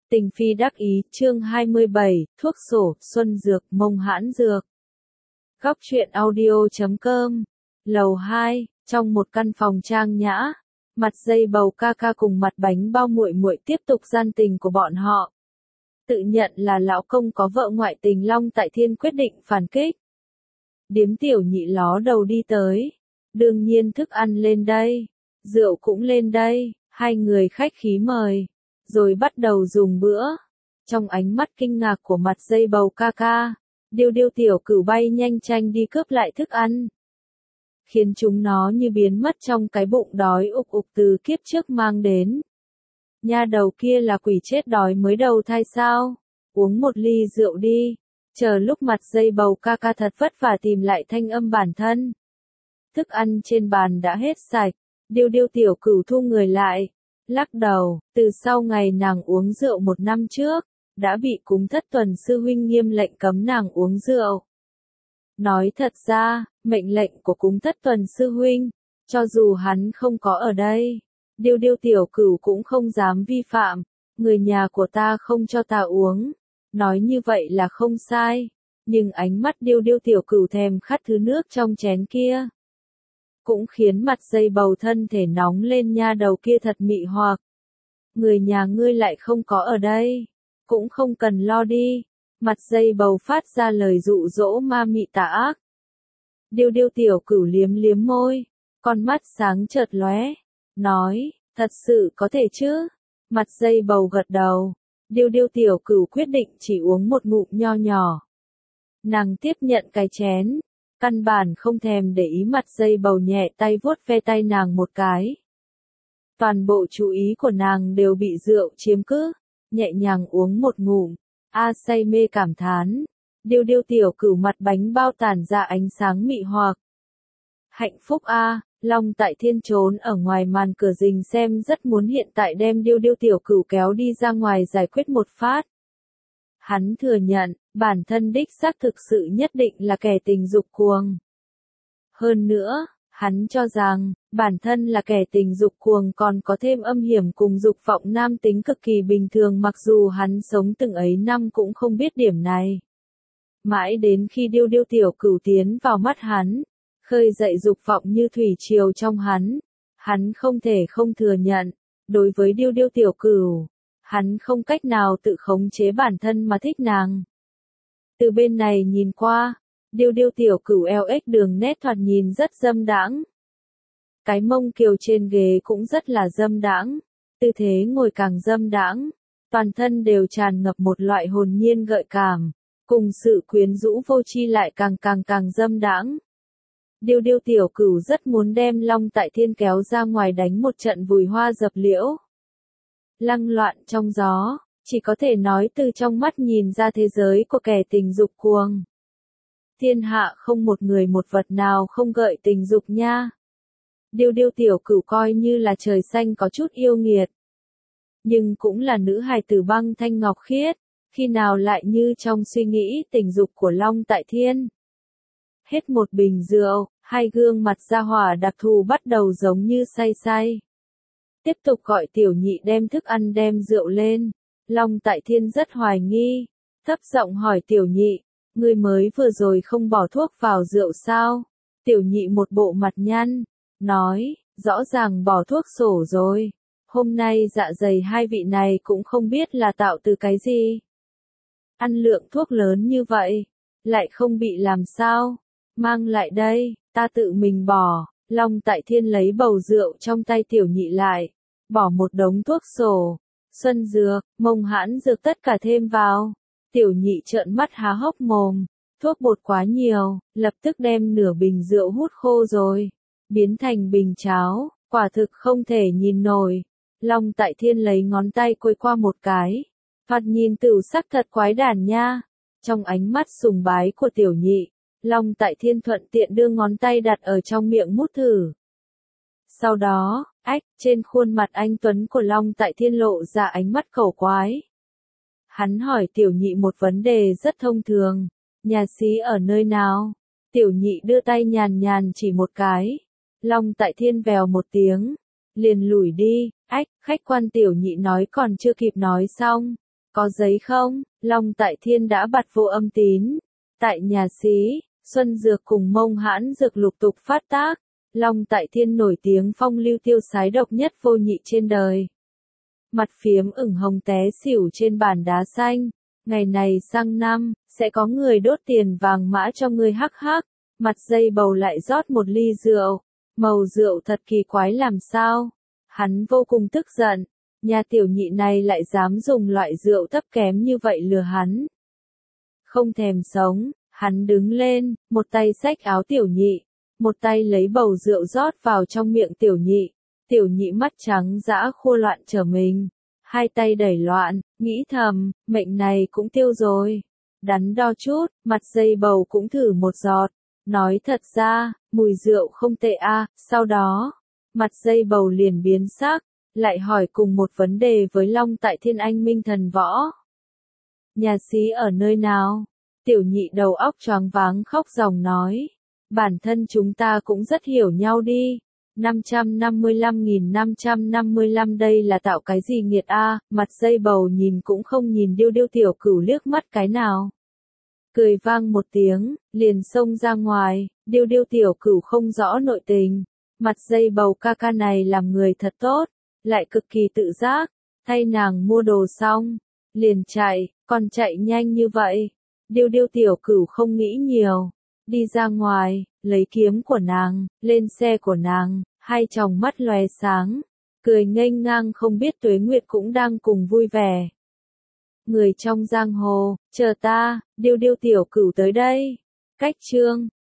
Tình phi đắc ý, chương 27, thuốc sổ, xuân dược, mông hãn dược. Góc truyện audio.com. Lầu 2, trong một căn phòng trang nhã, mặt dây bầu ca ca cùng mặt bánh bao muội muội tiếp tục gian tình của bọn họ. Tự nhận là lão công có vợ ngoại tình, Long Tại Thiên quyết định phản kích. Điếm tiểu nhị ló đầu đi tới. Đương nhiên thức ăn lên đây, rượu cũng lên đây, hai người khách khí mời. Rồi bắt đầu dùng bữa. Trong ánh mắt kinh ngạc của mặt dây bầu ca ca, điêu điêu tiểu cửu bay nhanh chanh đi cướp lại thức ăn. Khiến chúng nó như biến mất trong cái bụng đói ục ục từ kiếp trước mang đến. Nha đầu kia là quỷ chết đói mới đầu thai sao? Uống một ly rượu đi. Chờ lúc mặt dây bầu ca ca thật vất vả tìm lại thanh âm bản thân. Thức ăn trên bàn đã hết sạch, điêu điêu tiểu cửu thu người lại. Lắc đầu, từ sau ngày nàng uống rượu một năm trước, đã bị Cúng Thất Tuần sư huynh nghiêm lệnh cấm nàng uống rượu. Nói thật ra, mệnh lệnh của Cúng Thất Tuần sư huynh, cho dù hắn không có ở đây, điêu điêu tiểu cửu cũng không dám vi phạm, người nhà của ta không cho ta uống. Nói như vậy là không sai, nhưng ánh mắt điêu điêu tiểu cửu thèm khát thứ nước trong chén kia. Cũng khiến mặt dây bầu thân thể nóng lên, nha đầu kia thật mị hoặc. Người nhà ngươi lại không có ở đây, cũng không cần lo đi. Mặt dây bầu phát ra lời dụ dỗ ma mị tà ác. Điêu điêu tiểu cửu liếm liếm môi, con mắt sáng chợt lóe, nói, thật sự có thể chứ? Mặt dây bầu gật đầu, điêu điêu tiểu cửu quyết định chỉ uống một ngụm nho nhỏ. Nàng tiếp nhận cái chén. Căn bản không thèm để ý mặt dây bầu nhẹ tay vuốt ve tay nàng một cái. Toàn bộ chú ý của nàng đều bị rượu chiếm cứ, nhẹ nhàng uống một ngụm, say mê cảm thán. Điêu điêu tiểu cửu mặt bánh bao tản ra ánh sáng mị hoặc. Hạnh phúc a, Long Tại Thiên trốn ở ngoài màn cửa rình xem rất muốn hiện tại đem điêu điêu tiểu cửu kéo đi ra ngoài giải quyết một phát. Hắn thừa nhận, bản thân đích xác thực sự nhất định là kẻ tình dục cuồng. Hơn nữa, hắn cho rằng, bản thân là kẻ tình dục cuồng còn có thêm âm hiểm cùng dục vọng nam tính cực kỳ bình thường, mặc dù hắn sống từng ấy năm cũng không biết điểm này. Mãi đến khi điêu điêu tiểu cửu tiến vào mắt hắn, khơi dậy dục vọng như thủy triều trong hắn không thể không thừa nhận, đối với điêu điêu tiểu cửu, hắn không cách nào tự khống chế bản thân mà thích nàng. Từ bên này nhìn qua, điêu điêu tiểu cửu eo ếch đường nét thoạt nhìn rất dâm đãng. Cái mông kiều trên ghế cũng rất là dâm đãng, tư thế ngồi càng dâm đãng, toàn thân đều tràn ngập một loại hồn nhiên gợi cảm, cùng sự quyến rũ vô tri lại càng dâm đãng. Điêu điêu tiểu cửu rất muốn đem Long Tại Thiên kéo ra ngoài đánh một trận vùi hoa dập liễu. Lăng loạn trong gió, chỉ có thể nói từ trong mắt nhìn ra thế giới của kẻ tình dục cuồng. Thiên hạ không một người một vật nào không gợi tình dục nha. Điêu điêu tiểu cửu coi như là trời xanh có chút yêu nghiệt. Nhưng cũng là nữ hài tử băng thanh ngọc khiết, khi nào lại như trong suy nghĩ tình dục của Long Tại Thiên. Hết một bình rượu, hai gương mặt ra hỏa đặc thù bắt đầu giống như say. Tiếp tục gọi tiểu nhị đem thức ăn đem rượu lên. Long Tại Thiên rất hoài nghi, thấp giọng hỏi tiểu nhị, ngươi mới vừa rồi không bỏ thuốc vào rượu sao? Tiểu nhị một bộ mặt nhăn, nói, rõ ràng bỏ thuốc sổ rồi. Hôm nay dạ dày hai vị này cũng không biết là tạo từ cái gì. Ăn lượng thuốc lớn như vậy, lại không bị làm sao? Mang lại đây, ta tự mình bỏ. Long Tại Thiên lấy bầu rượu trong tay tiểu nhị lại, bỏ một đống thuốc sổ, xuân dược, mông hãn dược tất cả thêm vào. Tiểu nhị trợn mắt há hốc mồm, thuốc bột quá nhiều, lập tức đem nửa bình rượu hút khô rồi, biến thành bình cháo, quả thực không thể nhìn nổi. Long Tại Thiên lấy ngón tay quây qua một cái, thoạt nhìn tửu sắc thật quái đản nha. Trong ánh mắt sùng bái của tiểu nhị, Long Tại Thiên thuận tiện đưa ngón tay đặt ở trong miệng mút thử. Sau đó, trên khuôn mặt anh tuấn của Long Tại Thiên lộ ra ánh mắt khẩu quái. Hắn hỏi tiểu nhị một vấn đề rất thông thường, nhà xí ở nơi nào? Tiểu nhị đưa tay nhàn nhàn chỉ một cái. Long Tại Thiên vèo một tiếng, liền lủi đi. Khách quan, tiểu nhị nói còn chưa kịp nói xong, Có giấy không? Long Tại Thiên đã bật vô âm tín. Tại nhà xí, Xuân Dược cùng Mông Hãn Dược lục tục phát tác. Long Tại Thiên nổi tiếng phong lưu tiêu sái độc nhất vô nhị trên đời. Mặt phiếm ửng hồng té xỉu trên bàn đá xanh. Ngày này sang năm, sẽ có người đốt tiền vàng mã cho ngươi hắc hắc. Mặt dây bầu lại rót một ly rượu. Màu rượu thật kỳ quái làm sao? Hắn vô cùng tức giận. Nhà tiểu nhị này lại dám dùng loại rượu thấp kém như vậy lừa hắn. Không thèm sống, hắn đứng lên, một tay xách áo tiểu nhị, một tay lấy bầu rượu rót vào trong miệng tiểu nhị. Tiểu nhị mắt trắng dã khô loạn trở mình. Hai tay đẩy loạn, nghĩ thầm, mệnh này cũng tiêu rồi. Đắn đo chút, mặt dây bầu cũng thử một giọt. Nói thật ra, mùi rượu không tệ a. Sau đó, mặt dây bầu liền biến sắc, lại hỏi cùng một vấn đề với Long Tại Thiên anh minh thần võ. Nhà xí ở nơi nào? Tiểu nhị đầu óc choáng váng khóc ròng nói. Bản thân chúng ta cũng rất hiểu nhau đi. 555.555 đây là tạo cái gì nghiệt a? Mặt dây bầu nhìn cũng không nhìn Điêu Điêu tiểu cửu liếc mắt cái nào. Cười vang một tiếng, liền xông ra ngoài. Điêu Điêu tiểu cửu không rõ nội tình. Mặt dây bầu ca ca này làm người thật tốt, lại cực kỳ tự giác. Thay nàng mua đồ xong, liền chạy, còn chạy nhanh như vậy. Điêu Điêu tiểu cửu không nghĩ nhiều, đi ra ngoài, lấy kiếm của nàng, lên xe của nàng, hai tròng mắt lóe sáng, cười nghênh ngang không biết Tuế Nguyệt cũng đang cùng vui vẻ. Người trong giang hồ, chờ ta, Điêu Điêu tiểu cửu tới đây. Cách chương